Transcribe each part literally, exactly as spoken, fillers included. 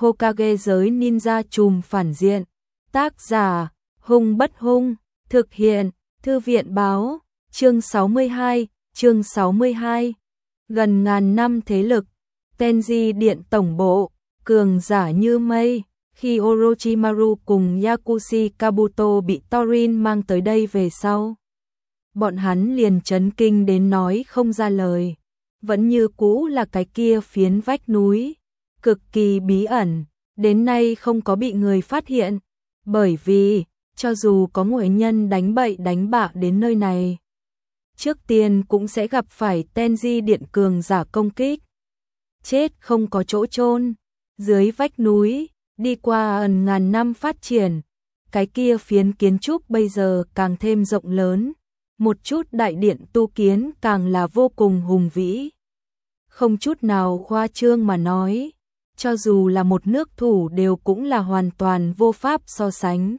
Hokage giới ninja trùm phản diện. Tác giả, Hung Bất Hung, thực hiện, Thư viện báo, chương sáu mươi hai, chương sáu mươi hai. Gần ngàn năm thế lực, Tenji Điện tổng bộ, cường giả như mây. Khi Orochimaru cùng Yakushi Kabuto bị Thorin mang tới đây về sau, bọn hắn liền chấn kinh đến nói không ra lời. Vẫn như cũ là cái kia phiến vách núi, cực kỳ bí ẩn, đến nay không có bị người phát hiện, bởi vì, cho dù có ngoại nhân đánh bậy đánh bạ đến nơi này, trước tiên cũng sẽ gặp phải Tenji Điện cường giả công kích. Chết không có chỗ chôn, dưới vách núi, đi qua ẩn ngàn năm phát triển, cái kia phiến kiến trúc bây giờ càng thêm rộng lớn, một chút đại điện tu kiến càng là vô cùng hùng vĩ. Không chút nào khoa trương mà nói, cho dù là một nước thủ đều cũng là hoàn toàn vô pháp so sánh.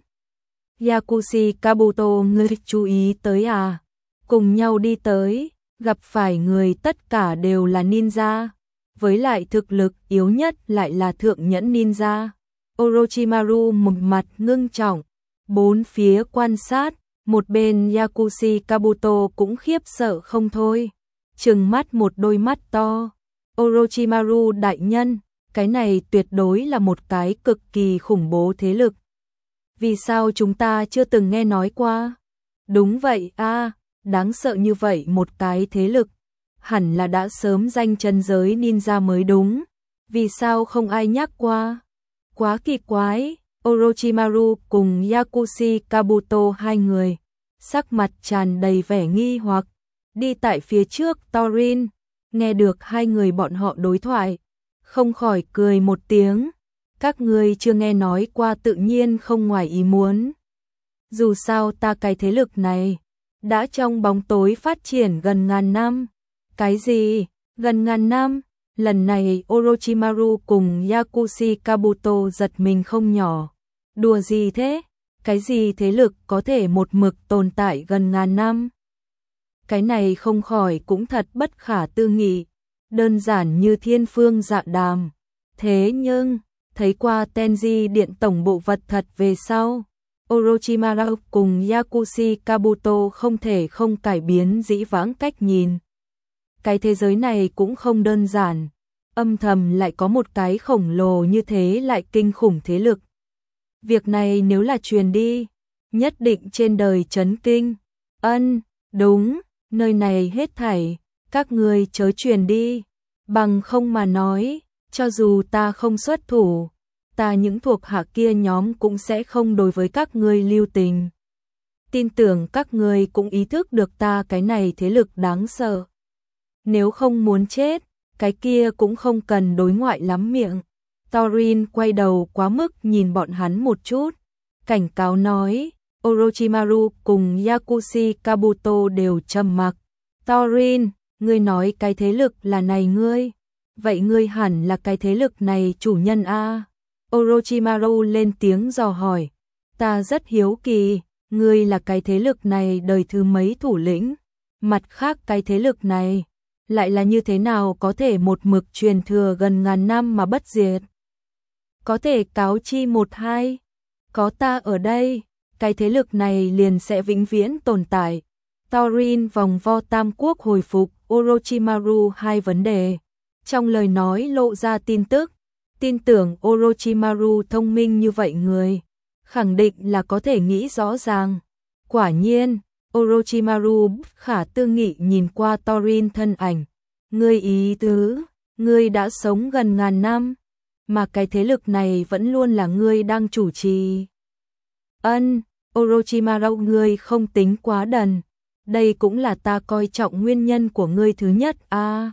Yakushi Kabuto, ngươi chú ý tới à? Cùng nhau đi tới, gặp phải người tất cả đều là ninja, với lại thực lực yếu nhất lại là thượng nhẫn ninja. Orochimaru một mặt ngưng trọng, bốn phía quan sát, một bên Yakushi Kabuto cũng khiếp sợ không thôi, trừng mắt một đôi mắt to. Orochimaru đại nhân, cái này tuyệt đối là một cái cực kỳ khủng bố thế lực. Vì sao chúng ta chưa từng nghe nói qua? Đúng vậy a, à, đáng sợ như vậy một cái thế lực, hẳn là đã sớm danh chân giới ninja mới đúng. Vì sao không ai nhắc qua? Quá kỳ quái. Orochimaru cùng Yakushi Kabuto hai người, sắc mặt tràn đầy vẻ nghi hoặc, đi tại phía trước Thorin, nghe được hai người bọn họ đối thoại, không khỏi cười một tiếng. Các ngươi chưa nghe nói qua tự nhiên không ngoài ý muốn. Dù sao ta cái thế lực này, đã trong bóng tối phát triển gần ngàn năm. Cái gì? Gần ngàn năm? Lần này Orochimaru cùng Yakushi Kabuto giật mình không nhỏ. Đùa gì thế? Cái gì thế lực có thể một mực tồn tại gần ngàn năm? Cái này không khỏi cũng thật bất khả tư nghị, đơn giản như thiên phương dạ đàm. Thế nhưng, thấy qua Tenji Điện tổng bộ vật thật về sau, Orochimaru cùng Yakushi Kabuto không thể không cải biến dĩ vãng cách nhìn. Cái thế giới này cũng không đơn giản, âm thầm lại có một cái khổng lồ như thế lại kinh khủng thế lực. Việc này nếu là truyền đi, nhất định trên đời chấn kinh. Ân, đúng, nơi này hết thảy, các ngươi chớ truyền đi, bằng không mà nói, cho dù ta không xuất thủ, ta những thuộc hạ kia nhóm cũng sẽ không đối với các ngươi lưu tình. Tin tưởng các ngươi cũng ý thức được ta cái này thế lực đáng sợ. Nếu không muốn chết, cái kia cũng không cần đối ngoại lắm miệng. Thorin quay đầu quá mức nhìn bọn hắn một chút, cảnh cáo nói. Orochimaru cùng Yakushi Kabuto đều trầm mặc. Thorin, ngươi nói cái thế lực là này ngươi, vậy ngươi hẳn là cái thế lực này chủ nhân a. Orochimaru lên tiếng dò hỏi. Ta rất hiếu kỳ, ngươi là cái thế lực này đời thứ mấy thủ lĩnh, mặt khác cái thế lực này lại là như thế nào có thể một mực truyền thừa gần ngàn năm mà bất diệt? Có thể cáo chi một hai, có ta ở đây, cái thế lực này liền sẽ vĩnh viễn tồn tại. Thorin vòng vo tam quốc hồi phục Orochimaru hai vấn đề, trong lời nói lộ ra tin tức, tin tưởng Orochimaru thông minh như vậy người, khẳng định là có thể nghĩ rõ ràng. Quả nhiên, Orochimaru khả tư nghị nhìn qua Thorin thân ảnh. Ngươi ý tứ, ngươi đã sống gần ngàn năm, mà cái thế lực này vẫn luôn là ngươi đang chủ trì. Ân, Orochimaru, ngươi không tính quá đần, đây cũng là ta coi trọng nguyên nhân của ngươi thứ nhất a. À.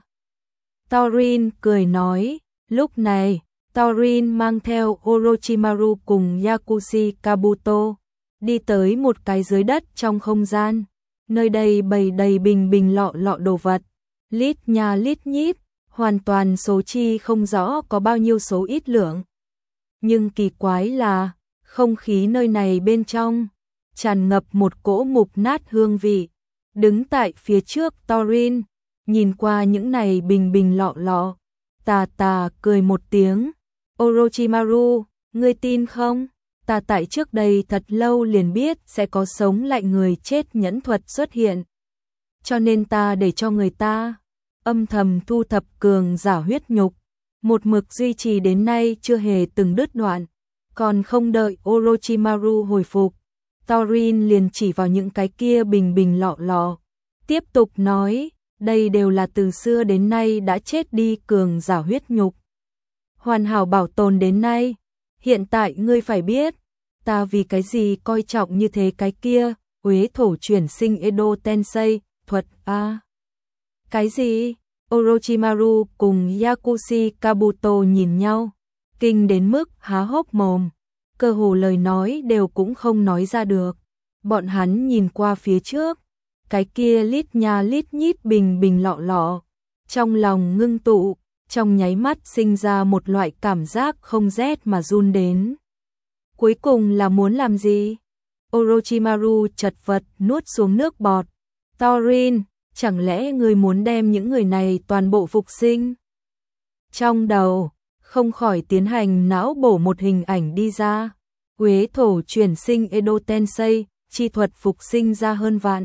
Thorin cười nói. Lúc này, Thorin mang theo Orochimaru cùng Yakushi Kabuto đi tới một cái dưới đất trong không gian. Nơi đây bày đầy bình bình lọ lọ đồ vật, lít nhà lít nhít, hoàn toàn số chi không rõ có bao nhiêu số ít lượng. Nhưng kỳ quái là, không khí nơi này bên trong tràn ngập một cỗ mục nát hương vị. Đứng tại phía trước Thorin, nhìn qua những này bình bình lọ lọ, tà tà cười một tiếng. Orochimaru, ngươi tin không? Ta tại trước đây thật lâu liền biết sẽ có sống lại người chết nhẫn thuật xuất hiện. Cho nên ta để cho người ta âm thầm thu thập cường giả huyết nhục, một mực duy trì đến nay chưa hề từng đứt đoạn. Còn không đợi Orochimaru hồi phục, Thorin liền chỉ vào những cái kia bình bình lọ lọ, tiếp tục nói, đây đều là từ xưa đến nay đã chết đi cường giả huyết nhục, hoàn hảo bảo tồn đến nay. Hiện tại ngươi phải biết, ta vì cái gì coi trọng như thế cái kia, Uế thổ chuyển sinh Edo Tensei, thuật a. À. Cái gì? Orochimaru cùng Yakushi Kabuto nhìn nhau, kinh đến mức há hốc mồm, cơ hồ lời nói đều cũng không nói ra được. Bọn hắn nhìn qua phía trước, cái kia lít nha lít nhít bình bình lọ lọ, trong lòng ngưng tụ, trong nháy mắt sinh ra một loại cảm giác không rét mà run đến. Cuối cùng là muốn làm gì? Orochimaru chật vật nuốt xuống nước bọt. Thorin, chẳng lẽ ngươi muốn đem những người này toàn bộ phục sinh? Trong đầu, không khỏi tiến hành não bổ một hình ảnh đi ra. Uế thổ chuyển sinh Edo Tensei, chi thuật phục sinh ra hơn vạn.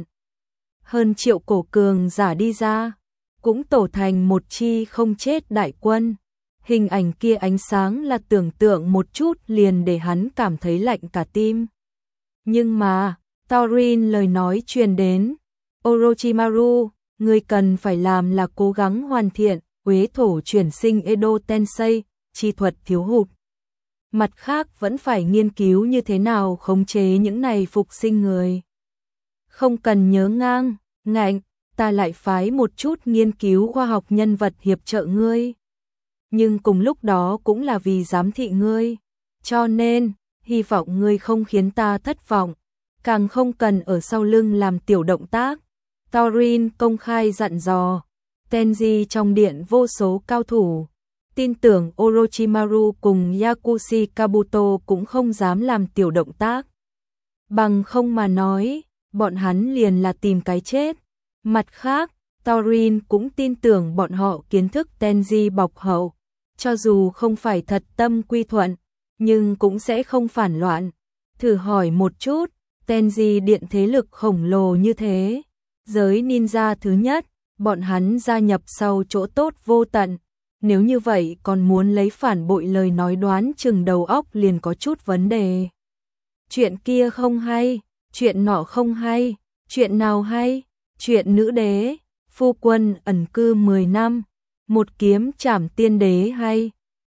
Hơn triệu cổ cường giả đi ra, cũng tổ thành một chi không chết đại quân. Hình ảnh kia ánh sáng là tưởng tượng một chút liền để hắn cảm thấy lạnh cả tim. Nhưng mà, Thorin lời nói truyền đến, Orochimaru, ngươi cần phải làm là cố gắng hoàn thiện Uế thổ chuyển sinh Edo Tensei, chi thuật thiếu hụt. Mặt khác vẫn phải nghiên cứu như thế nào khống chế những này phục sinh người. Không cần nhớ ngang, ngạnh, ta lại phái một chút nghiên cứu khoa học nhân vật hiệp trợ ngươi. Nhưng cùng lúc đó cũng là vì giám thị ngươi. Cho nên, hy vọng ngươi không khiến ta thất vọng, càng không cần ở sau lưng làm tiểu động tác. Thorin công khai dặn dò, Tenji trong điện vô số cao thủ, tin tưởng Orochimaru cùng Yakushi Kabuto cũng không dám làm tiểu động tác. Bằng không mà nói, bọn hắn liền là tìm cái chết. Mặt khác, Thorin cũng tin tưởng bọn họ kiến thức Tenji bọc hậu, cho dù không phải thật tâm quy thuận, nhưng cũng sẽ không phản loạn. Thử hỏi một chút, Tenji điện thế lực khổng lồ như thế, giới ninja thứ nhất, bọn hắn gia nhập sau chỗ tốt vô tận. Nếu như vậy còn muốn lấy phản bội lời nói đoán chừng đầu óc liền có chút vấn đề. Chuyện kia không hay, chuyện nọ không hay, chuyện nào hay, chuyện nữ đế, phu quân ẩn cư mười năm, một kiếm trảm tiên đế hay.